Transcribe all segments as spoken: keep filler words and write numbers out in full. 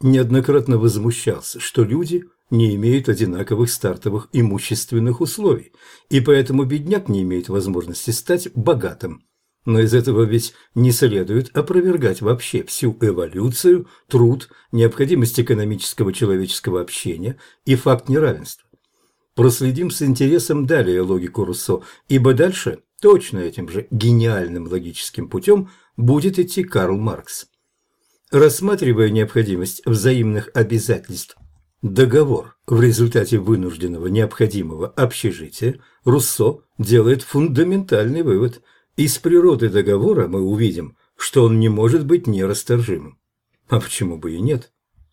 неоднократно возмущался, что люди не имеют одинаковых стартовых имущественных условий, и поэтому бедняк не имеет возможности стать богатым. Но из этого ведь не следует опровергать вообще всю эволюцию, труд, необходимость экономического человеческого общения и факт неравенства. Проследим с интересом далее логику Руссо, ибо дальше точно этим же гениальным логическим путем будет идти Карл Маркс. Рассматривая необходимость взаимных обязательств, договор в результате вынужденного необходимого общежития, Руссо делает фундаментальный вывод. Из природы договора мы увидим, что он не может быть нерасторжимым. А почему бы и нет?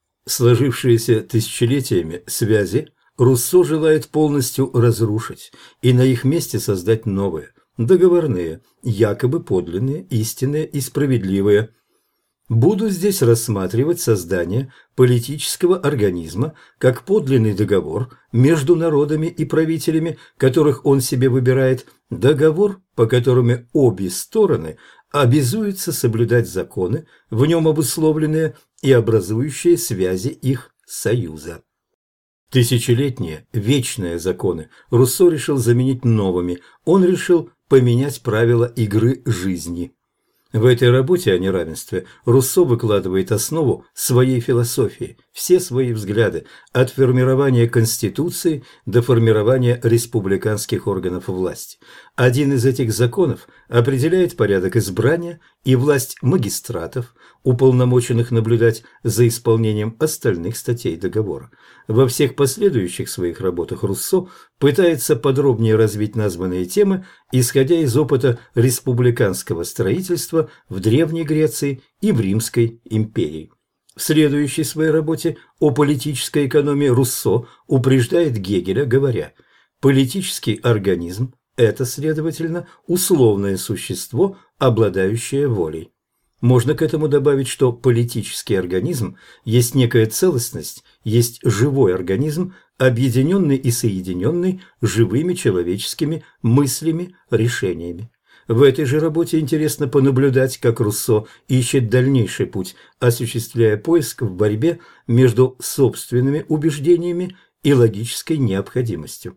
Сложившиеся тысячелетиями связи Руссо желает полностью разрушить и на их месте создать новые, договорные, якобы подлинные, истинные и справедливые. Буду здесь рассматривать создание политического организма как подлинный договор между народами и правителями, которых он себе выбирает, договор, по которому обе стороны обязуются соблюдать законы, в нем обусловленные и образующие связи их союза. Тысячелетние, вечные законы Руссо решил заменить новыми, он решил поменять правила игры жизни. В этой работе о неравенстве Руссо выкладывает основу своей философии, все свои взгляды, от формирования Конституции до формирования республиканских органов власти. Один из этих законов определяет порядок избрания и власть магистратов, уполномоченных наблюдать за исполнением остальных статей договора. Во всех последующих своих работах Руссо пытается подробнее развить названные темы, исходя из опыта республиканского строительства в Древней Греции и в Римской империи. В следующей своей работе о политической экономии Руссо упреждает Гегеля, говоря: «Политический организм – это, следовательно, условное существо, обладающее волей». Можно к этому добавить, что политический организм есть некая целостность, есть живой организм, объединенный и соединенный живыми человеческими мыслями, решениями. В этой же работе интересно понаблюдать, как Руссо ищет дальнейший путь, осуществляя поиск в борьбе между собственными убеждениями и логической необходимостью.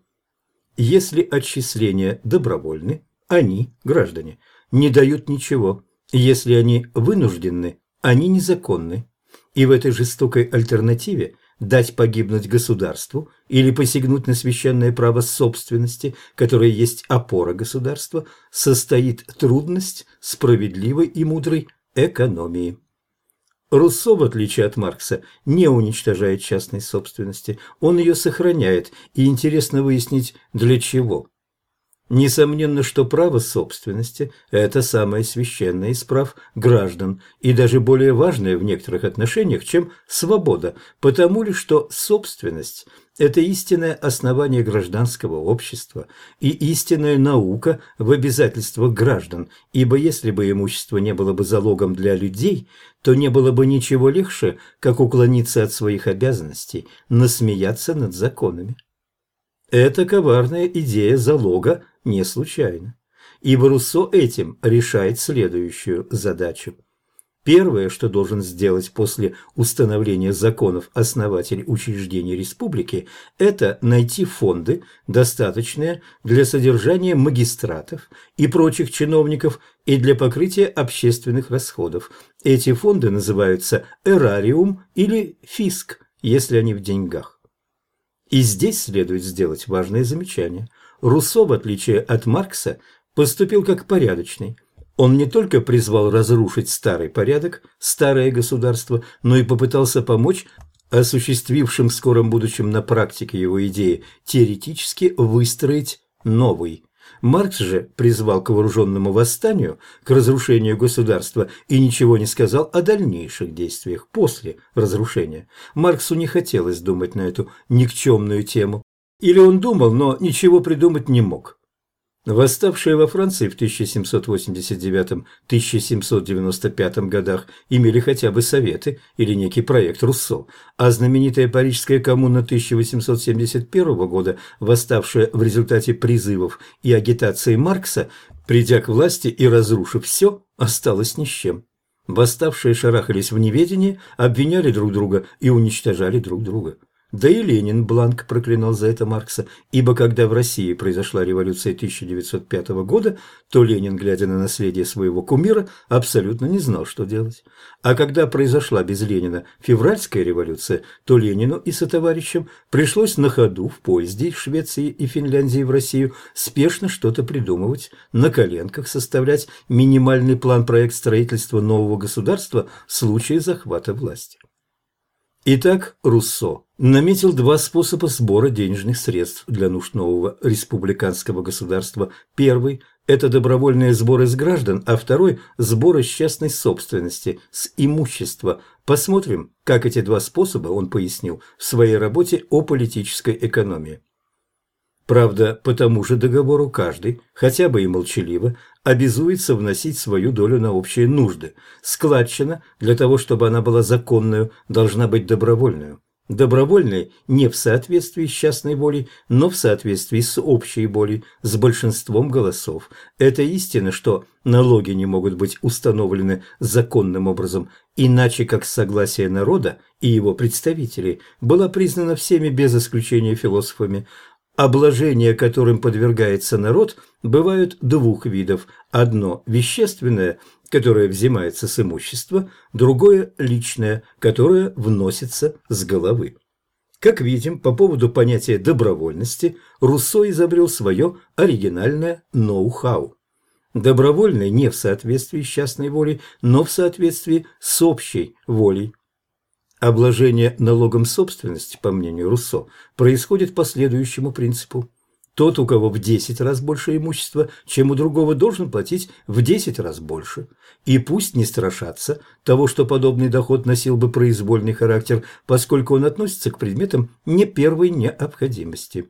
Если отчисления добровольны, они, граждане, не дают ничего. Если они вынуждены, они незаконны. И в этой жестокой альтернативе дать погибнуть государству или посягнуть на священное право собственности, которое есть опора государства, состоит трудность справедливой и мудрой экономии. Руссо, в отличие от Маркса, не уничтожает частной собственности, он ее сохраняет, и интересно выяснить, для чего. Несомненно, что право собственности – это самое священное из прав граждан и даже более важное в некоторых отношениях, чем свобода, потому ли, что собственность – это истинное основание гражданского общества и истинная наука в обязательствах граждан, ибо если бы имущество не было бы залогом для людей, то не было бы ничего легче, как уклониться от своих обязанностей, насмеяться над законами. Эта коварная идея залога не случайна, ибо Руссо этим решает следующую задачу. Первое, что должен сделать после установления законов основатель учреждений республики, это найти фонды, достаточные для содержания магистратов и прочих чиновников и для покрытия общественных расходов. Эти фонды называются эрариум или фиск, если они в деньгах. И здесь следует сделать важное замечание. Руссо, в отличие от Маркса, поступил как порядочный. Он не только призвал разрушить старый порядок, старое государство, но и попытался помочь осуществившим в скором будущем на практике его идеи теоретически выстроить новый. Маркс же призвал к вооруженному восстанию, к разрушению государства и ничего не сказал о дальнейших действиях после разрушения. Марксу не хотелось думать на эту никчемную тему. Или он думал, но ничего придумать не мог. Восставшие во Франции в тысяча семьсот восемьдесят девятом — тысяча семьсот девяносто пятом годах имели хотя бы советы или некий проект Руссо, а знаменитая Парижская коммуна тысяча восемьсот семьдесят первого года, восставшая в результате призывов и агитации Маркса, придя к власти и разрушив все, осталась ни с чем. Восставшие шарахались в неведении, обвиняли друг друга и уничтожали друг друга. Да и Ленин бланк проклинал за это Маркса, ибо когда в России произошла революция тысяча девятьсот пятого года, то Ленин, глядя на наследие своего кумира, абсолютно не знал, что делать. А когда произошла без Ленина февральская революция, то Ленину и сотоварищам пришлось на ходу в поезде из Швеции и Финляндии в Россию спешно что-то придумывать, на коленках составлять минимальный план-проект строительства нового государства в случае захвата власти. Итак, Руссо наметил два способа сбора денежных средств для нужд нового республиканского государства. Первый – это добровольные сборы с граждан, а второй – сборы с частной собственности, с имущества. Посмотрим, как эти два способа он пояснил в своей работе о политической экономии. Правда, по тому же договору каждый, хотя бы и молчаливо, обязуется вносить свою долю на общие нужды. Складчина, для того, чтобы она была законную, должна быть добровольную. Добровольной не в соответствии с частной волей, но в соответствии с общей волей, с большинством голосов. Это истина, что налоги не могут быть установлены законным образом, иначе как согласие народа и его представителей была признана всеми без исключения философами. Обложения, которым подвергается народ, бывают двух видов. Одно – вещественное, которое взимается с имущества, другое – личное, которое вносится с головы. Как видим, по поводу понятия добровольности Руссо изобрел свое оригинальное ноу-хау. Добровольное не в соответствии с частной волей, но в соответствии с общей волей. Обложение налогом собственности, по мнению Руссо, происходит по следующему принципу. Тот, у кого в десять раз больше имущества, чем у другого, должен платить в десять раз больше. И пусть не страшатся того, что подобный доход носил бы произвольный характер, поскольку он относится к предметам не первой необходимости.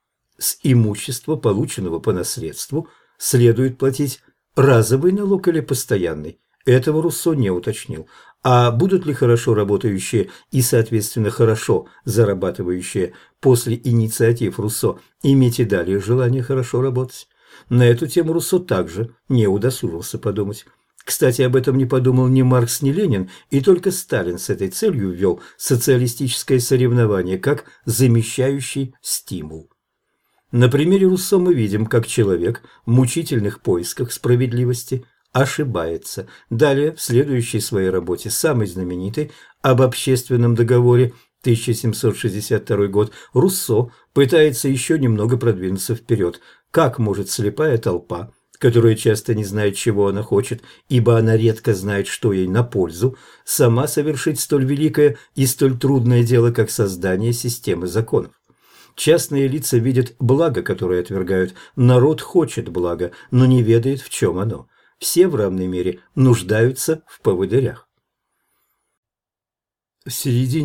С имущества, полученного по наследству, следует платить разовый налог или постоянный. Этого Руссо не уточнил. А будут ли хорошо работающие и, соответственно, хорошо зарабатывающие после инициатив Руссо иметь и далее желание хорошо работать? На эту тему Руссо также не удосужился подумать. Кстати, об этом не подумал ни Маркс, ни Ленин, и только Сталин с этой целью ввел социалистическое соревнование как замещающий стимул. На примере Руссо мы видим, как человек в мучительных поисках справедливости ошибается. Далее, в следующей своей работе, самой знаменитой, об общественном договоре, тысяча семьсот шестьдесят второй год, Руссо пытается еще немного продвинуться вперед. Как может слепая толпа, которая часто не знает, чего она хочет, ибо она редко знает, что ей на пользу, сама совершить столь великое и столь трудное дело, как создание системы законов? Частные лица видят благо, которое отвергают. Народ хочет блага, но не ведает, в чем оно. Все в равной мере нуждаются в поводырях. В середине